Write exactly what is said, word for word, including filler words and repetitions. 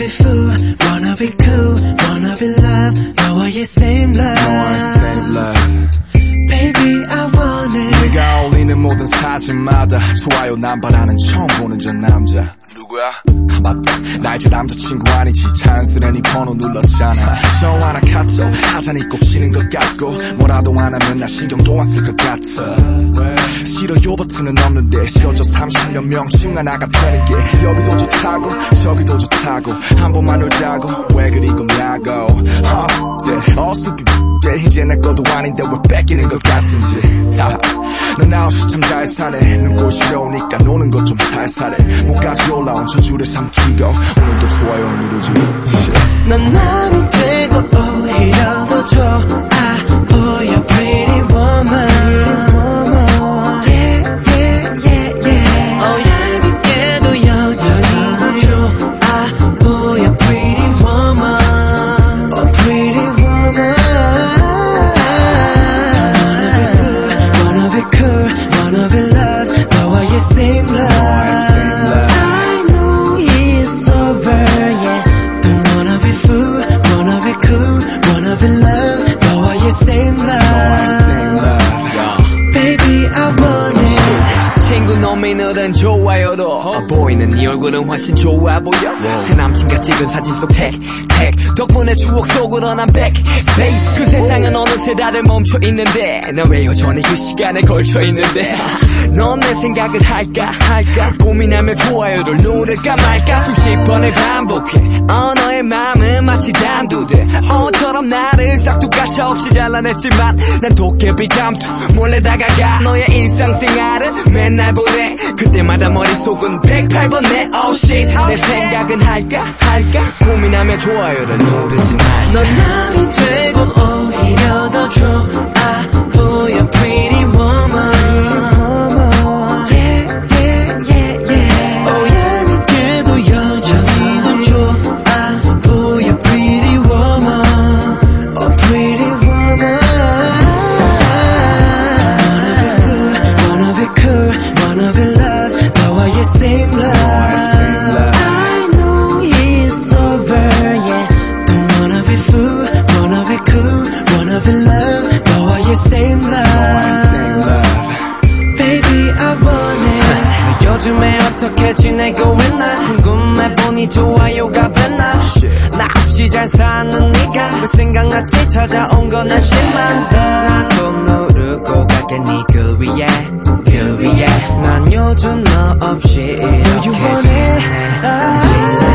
be fool, wanna be cool, wanna be love. 너와의 same love. Baby, I want it. 네가 올리는 모든 사진마다 좋아요 남발하는 처음 보는 저 남자. 누구야? 아 맞다, 나 이제 남자친구 아니지. 자연스레 네 번호 눌렀잖아. 전화나 카톡 하자니 꼭 치는 것 같고, 뭐라도 안 하면 나 신경도 안 쓸 것 같아. 싫어요 버튼은 없는데 싫어져 삼십 명 중 하나가 되는 게, 여기도 좋다고 저기도 좋다고 한 번만 놀자고 왜 그리 겁냐고. 어, 어수비 이제 내 것도 아닌데 왜 뺏기는 것 같은지. 넌 나 없이 참 잘 사네. 눈꽃이 오니까 노는 것 좀 살살해. 목까지 올라온 저주를 삼키고 오늘도 좋아요 누르지. 넌 남이 되고 오히려 더 좋아 보여 pretty woman. Yeah, yeah, yeah, yeah. Oh, 얄밉게도 여전히 더 좋아 보여 pretty woman. Oh, pretty woman. Wanna be cool, wanna be love. 너와의 same love. I know it's over, yeah. Don't wanna be fool, wanna be cool, wanna be love. 너와의 same love. Baby, I want it. 친구 놈이 너는 좋아요도 어? 보이는 네 얼굴은 훨씬 좋아 보여. 새 남친과 찍은 사진 속 택, 택 덕분에 추억 속으로 난 back space. 그 세상은 어느새 다들 멈춰 있는데 난 왜 여전히 그 시간에 걸쳐 있는데. 넌 내 생각을 할까 할까 고민하며 좋아요를 누를까 말까 수십 번을 반복해. 어, 너의 마음은 마치 단두대 어처럼 나를 싹둑가차 없이 잘라냈지만 난 도깨비 감투 몰래 다가가 너의 일상생활을 맨날 보내. 그때마다 머릿속은 백팔 번 내 oh shit. 내 생각은 할까 할까 고민하며 좋아요를 누르지 말자. 넌 남이 되고 오히려 더 좋아 보여 pretty woman. Yeah, yeah, yeah, yeah. Oh, 얄밉게도 여전히 더 좋아 보여 pretty woman. Oh, pretty woman. Wanna be cool, wanna be love. 너와의 same love. I know it's over, yeah. Don't wanna be fool, wanna be cool, wanna be love. 너와의 same love. Baby, I want it. 너 요즘에 어떻게 지내고 있나 궁금해 보니 좋아요가 됐나. 나 없이 잘 사는 네가 왜 생각났지 찾아온 건 한심한 너라도 누르고 갈게 네 그 위에 그 위에 난 요즘 너 없이 이렇게 지내.